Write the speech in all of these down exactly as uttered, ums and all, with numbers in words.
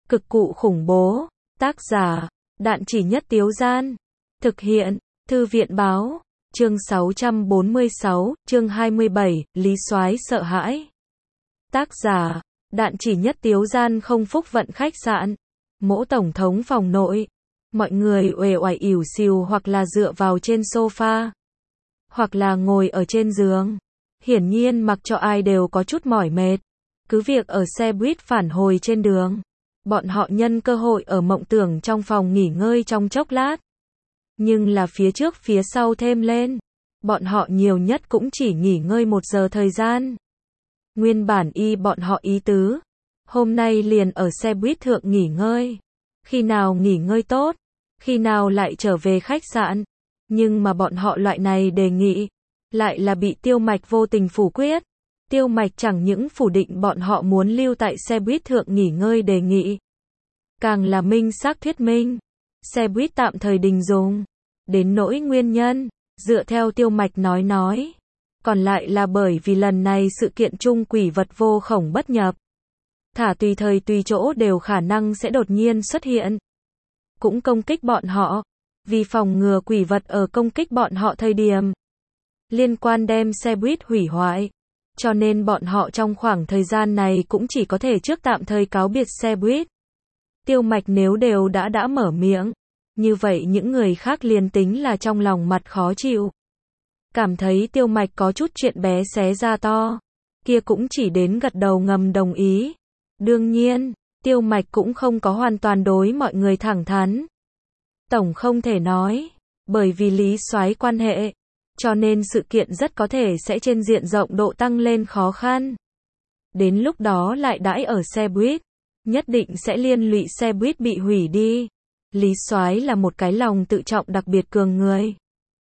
Cực cụ khủng bố. Tác giả, Đạn Chỉ Nhất Tiếu Gian. Thực hiện, Thư viện Báo. Chương sáu trăm bốn mươi sáu, chương hai mươi bảy, Lý Soái sợ hãi. Tác giả, Đạn Chỉ Nhất Tiếu Gian. Không phúc vận khách sạn. Mỗ tổng thống phòng nội. Mọi người uể oải ỉu xìu hoặc là dựa vào trên sofa, hoặc là ngồi ở trên giường. Hiển nhiên mặc cho ai đều có chút mỏi mệt. Cứ việc ở xe buýt phản hồi trên đường, bọn họ nhân cơ hội ở mộng tưởng trong phòng nghỉ ngơi trong chốc lát. Nhưng là phía trước phía sau thêm lên, bọn họ nhiều nhất cũng chỉ nghỉ ngơi một giờ thời gian. Nguyên bản y bọn họ ý tứ, hôm nay liền ở xe buýt thượng nghỉ ngơi. Khi nào nghỉ ngơi tốt, khi nào lại trở về khách sạn. Nhưng mà bọn họ loại này đề nghị, lại là bị Tiêu Mạch vô tình phủ quyết. Tiêu Mạch chẳng những phủ định bọn họ muốn lưu tại xe buýt thượng nghỉ ngơi đề nghị, càng là minh xác thuyết minh, xe buýt tạm thời đình dùng. Đến nỗi nguyên nhân, dựa theo Tiêu Mạch nói nói, còn lại là bởi vì lần này sự kiện chung quỷ vật vô khổng bất nhập. Thả tùy thời tùy chỗ đều khả năng sẽ đột nhiên xuất hiện, cũng công kích bọn họ, vì phòng ngừa quỷ vật ở công kích bọn họ thời điểm liên quan đem xe buýt hủy hoại. Cho nên bọn họ trong khoảng thời gian này cũng chỉ có thể trước tạm thời cáo biệt xe buýt. Tiêu Mạch nếu đều đã đã mở miệng, như vậy những người khác liền tính là trong lòng mặt khó chịu, cảm thấy Tiêu Mạch có chút chuyện bé xé ra to, kia cũng chỉ đến gật đầu ngầm đồng ý. Đương nhiên, Tiêu Mạch cũng không có hoàn toàn đối mọi người thẳng thắn. Tổng không thể nói, bởi vì Lý Soái quan hệ, cho nên sự kiện rất có thể sẽ trên diện rộng độ tăng lên khó khăn. Đến lúc đó lại đãi ở xe buýt, nhất định sẽ liên lụy xe buýt bị hủy đi. Lý Soái là một cái lòng tự trọng đặc biệt cường người.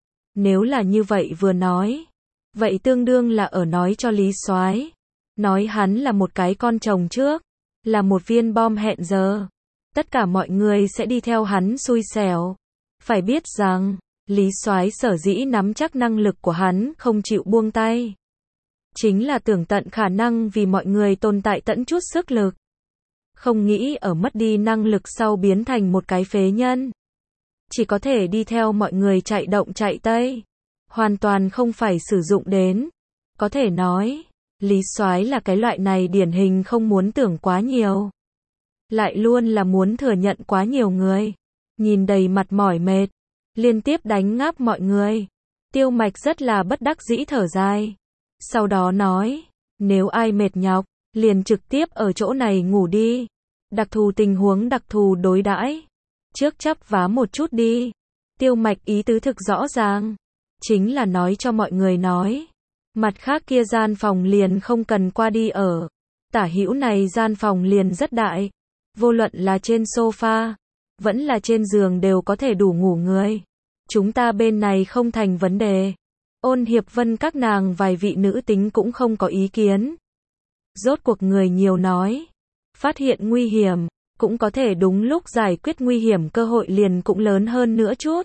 Nếu là như vậy vừa nói, vậy tương đương là ở nói cho Lý Soái, nói hắn là một cái con chồng trước, là một viên bom hẹn giờ. Tất cả mọi người sẽ đi theo hắn xui xẻo. Phải biết rằng, Lý Soái sở dĩ nắm chắc năng lực của hắn không chịu buông tay, chính là tưởng tận khả năng vì mọi người tồn tại tận chút sức lực. Không nghĩ ở mất đi năng lực sau biến thành một cái phế nhân, chỉ có thể đi theo mọi người chạy động chạy tây, hoàn toàn không phải sử dụng đến. Có thể nói, Lý Soái là cái loại này điển hình không muốn tưởng quá nhiều, lại luôn là muốn thừa nhận quá nhiều người. Nhìn đầy mặt mỏi mệt, liên tiếp đánh ngáp mọi người, Tiêu Mạch rất là bất đắc dĩ thở dài. Sau đó nói, nếu ai mệt nhọc, liền trực tiếp ở chỗ này ngủ đi. Đặc thù tình huống đặc thù đối đãi, trước chắp vá một chút đi. Tiêu Mạch ý tứ thực rõ ràng, chính là nói cho mọi người nói, mặt khác kia gian phòng liền không cần qua đi ở. Tả hữu này gian phòng liền rất đại, vô luận là trên sofa, vẫn là trên giường đều có thể đủ ngủ người. Chúng ta bên này không thành vấn đề. Ôn Hiệp Vân các nàng vài vị nữ tính cũng không có ý kiến. Rốt cuộc người nhiều nói, phát hiện nguy hiểm, cũng có thể đúng lúc giải quyết nguy hiểm, cơ hội liền cũng lớn hơn nữa chút.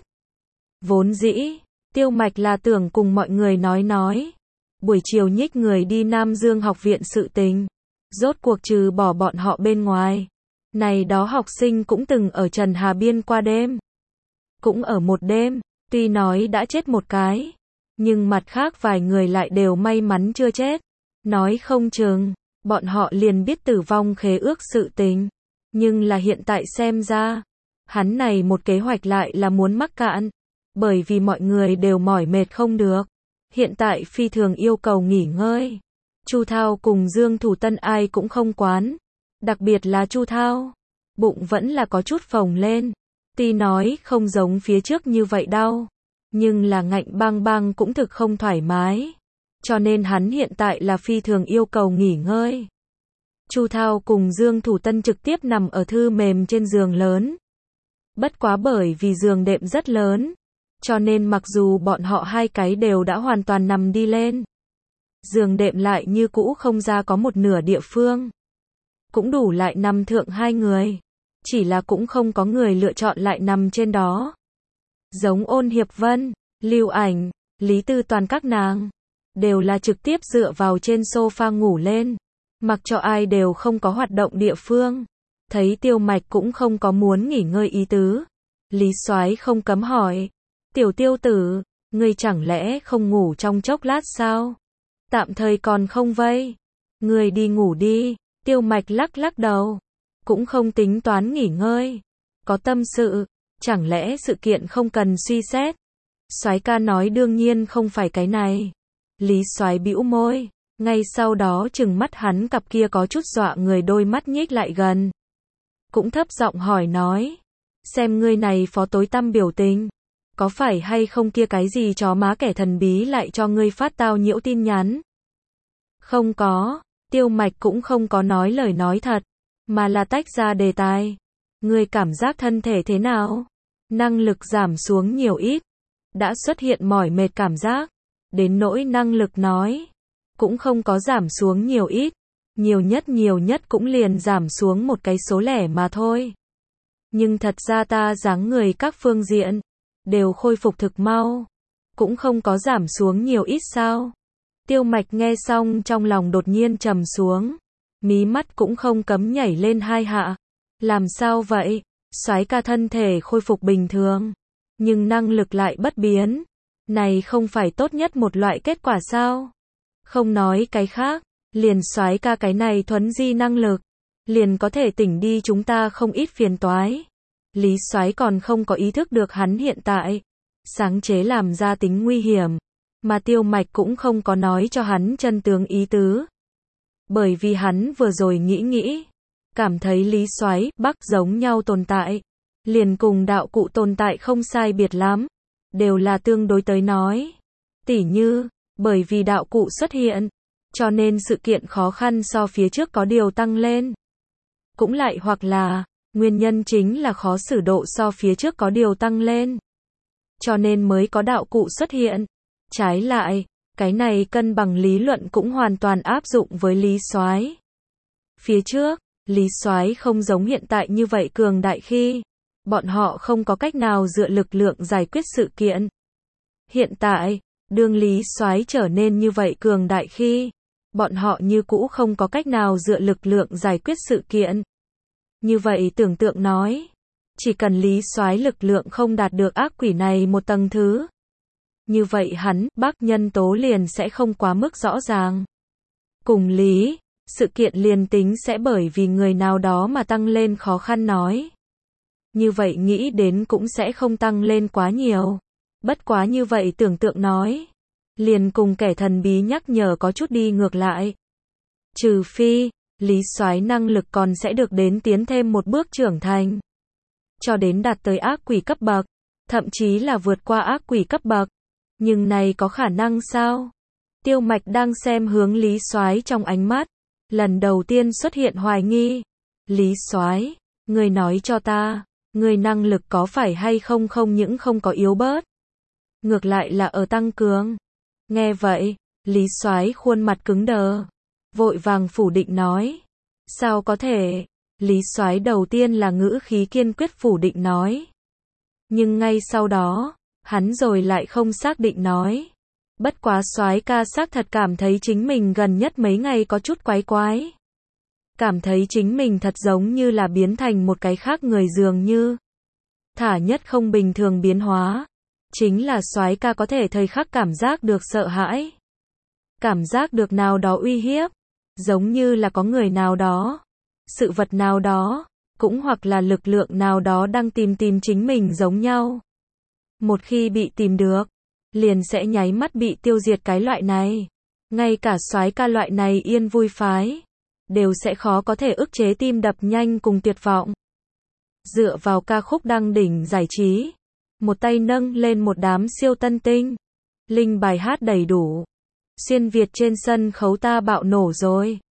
Vốn dĩ, Tiêu Mạch là tưởng cùng mọi người nói nói, buổi chiều nhích người đi Nam Dương học viện sự tình. Rốt cuộc trừ bỏ bọn họ bên ngoài, này đó học sinh cũng từng ở Trần Hà Biên qua đêm. Cũng ở một đêm, tuy nói đã chết một cái, nhưng mặt khác vài người lại đều may mắn chưa chết. Nói không chừng, bọn họ liền biết tử vong khế ước sự tình. Nhưng là hiện tại xem ra, hắn này một kế hoạch lại là muốn mắc cạn. Bởi vì mọi người đều mỏi mệt không được, hiện tại phi thường yêu cầu nghỉ ngơi. Chu Thao cùng Dương Thủ Tân ai cũng không quán. Đặc biệt là Chu Thao, bụng vẫn là có chút phồng lên. Tuy nói không giống phía trước như vậy đau, nhưng là ngạnh bang bang cũng thực không thoải mái. Cho nên hắn hiện tại là phi thường yêu cầu nghỉ ngơi. Chu Thao cùng Dương Thủ Tân trực tiếp nằm ở thư mềm trên giường lớn. Bất quá bởi vì giường đệm rất lớn, cho nên mặc dù bọn họ hai cái đều đã hoàn toàn nằm đi lên, giường đệm lại như cũ không ra có một nửa địa phương. Cũng đủ lại nằm thượng hai người. Chỉ là cũng không có người lựa chọn lại nằm trên đó. Giống Ôn Hiệp Vân, Lưu Ảnh, Lý Tư Toàn các nàng, đều là trực tiếp dựa vào trên sofa ngủ lên. Mặc cho ai đều không có hoạt động địa phương. Thấy Tiêu Mạch cũng không có muốn nghỉ ngơi ý tứ, Lý Soái không cấm hỏi, tiểu Tiêu tử, ngươi chẳng lẽ không ngủ trong chốc lát sao? Tạm thời còn không vây. Ngươi đi ngủ đi. Tiêu Mạch lắc lắc đầu, cũng không tính toán nghỉ ngơi. Có tâm sự, chẳng lẽ sự kiện không cần suy xét? Soái ca nói đương nhiên không phải cái này. Lý Soái bĩu môi, ngay sau đó chừng mắt hắn cặp kia có chút dọa người đôi mắt nhích lại gần. Cũng thấp giọng hỏi nói, xem ngươi này phó tối tăm biểu tình, có phải hay không kia cái gì chó má kẻ thần bí lại cho ngươi phát tao nhiễu tin nhắn? Không có, Tiêu Mạch cũng không có nói lời nói thật, mà là tách ra đề tài. Ngươi cảm giác thân thể thế nào? Năng lực giảm xuống nhiều ít, đã xuất hiện mỏi mệt cảm giác, đến nỗi năng lực nói, cũng không có giảm xuống nhiều ít, nhiều nhất nhiều nhất cũng liền giảm xuống một cái số lẻ mà thôi. Nhưng thật ra ta dáng người các phương diện, đều khôi phục thực mau, cũng không có giảm xuống nhiều ít sao. Tiêu Mạch nghe xong trong lòng đột nhiên trầm xuống, mí mắt cũng không cấm nhảy lên hai hạ. Làm sao vậy? Soái ca thân thể khôi phục bình thường, nhưng năng lực lại bất biến. Này không phải tốt nhất một loại kết quả sao? Không nói cái khác, liền soái ca cái này thuấn di năng lực, liền có thể tỉnh đi chúng ta không ít phiền toái. Lý Soái còn không có ý thức được hắn hiện tại sáng chế làm ra tính nguy hiểm, mà Tiêu Mạch cũng không có nói cho hắn chân tướng ý tứ. Bởi vì hắn vừa rồi nghĩ nghĩ, cảm thấy Lý Soái Bắc giống nhau tồn tại, liền cùng đạo cụ tồn tại không sai biệt lắm, đều là tương đối tới nói. Tỉ như, bởi vì đạo cụ xuất hiện, cho nên sự kiện khó khăn so phía trước có điều tăng lên. Cũng lại hoặc là, nguyên nhân chính là khó xử độ so phía trước có điều tăng lên, cho nên mới có đạo cụ xuất hiện. Trái lại, cái này cân bằng lý luận cũng hoàn toàn áp dụng với Lý Soái. Phía trước, Lý Soái không giống hiện tại như vậy cường đại khi bọn họ không có cách nào dựa lực lượng giải quyết sự kiện. Hiện tại, đương Lý Soái trở nên như vậy cường đại khi bọn họ như cũ không có cách nào dựa lực lượng giải quyết sự kiện. Như vậy tưởng tượng nói, chỉ cần Lý Soái lực lượng không đạt được ác quỷ này một tầng thứ, như vậy hắn, Bắc nhân tố liền sẽ không quá mức rõ ràng. Cùng lý, sự kiện liền tính sẽ bởi vì người nào đó mà tăng lên khó khăn nói. Như vậy nghĩ đến cũng sẽ không tăng lên quá nhiều. Bất quá như vậy tưởng tượng nói, liền cùng kẻ thần bí nhắc nhở có chút đi ngược lại. Trừ phi, Lý Soái năng lực còn sẽ được đến tiến thêm một bước trưởng thành, cho đến đạt tới ác quỷ cấp bậc, thậm chí là vượt qua ác quỷ cấp bậc. Nhưng này có khả năng sao? Tiêu Mạch đang xem hướng Lý Soái trong ánh mắt, lần đầu tiên xuất hiện hoài nghi. Lý Soái, ngươi nói cho ta, ngươi năng lực có phải hay không không những không có yếu bớt, ngược lại là ở tăng cường. Nghe vậy, Lý Soái khuôn mặt cứng đờ, vội vàng phủ định nói, sao có thể? Lý Soái đầu tiên là ngữ khí kiên quyết phủ định nói, nhưng ngay sau đó, hắn rồi lại không xác định nói, bất quá Soái ca xác thật cảm thấy chính mình gần nhất mấy ngày có chút quái quái, cảm thấy chính mình thật giống như là biến thành một cái khác người dường như. Thả nhất không bình thường biến hóa, chính là Soái ca có thể thời khắc cảm giác được sợ hãi, cảm giác được nào đó uy hiếp, giống như là có người nào đó, sự vật nào đó, cũng hoặc là lực lượng nào đó đang tìm tìm chính mình giống nhau. Một khi bị tìm được, liền sẽ nháy mắt bị tiêu diệt cái loại này. Ngay cả Soái ca loại này yên vui phái, đều sẽ khó có thể ức chế tim đập nhanh cùng tuyệt vọng. Dựa vào ca khúc đăng đỉnh giải trí, một tay nâng lên một đám siêu tân tinh, linh bài hát đầy đủ, xuyên Việt trên sân khấu ta bạo nổ rồi.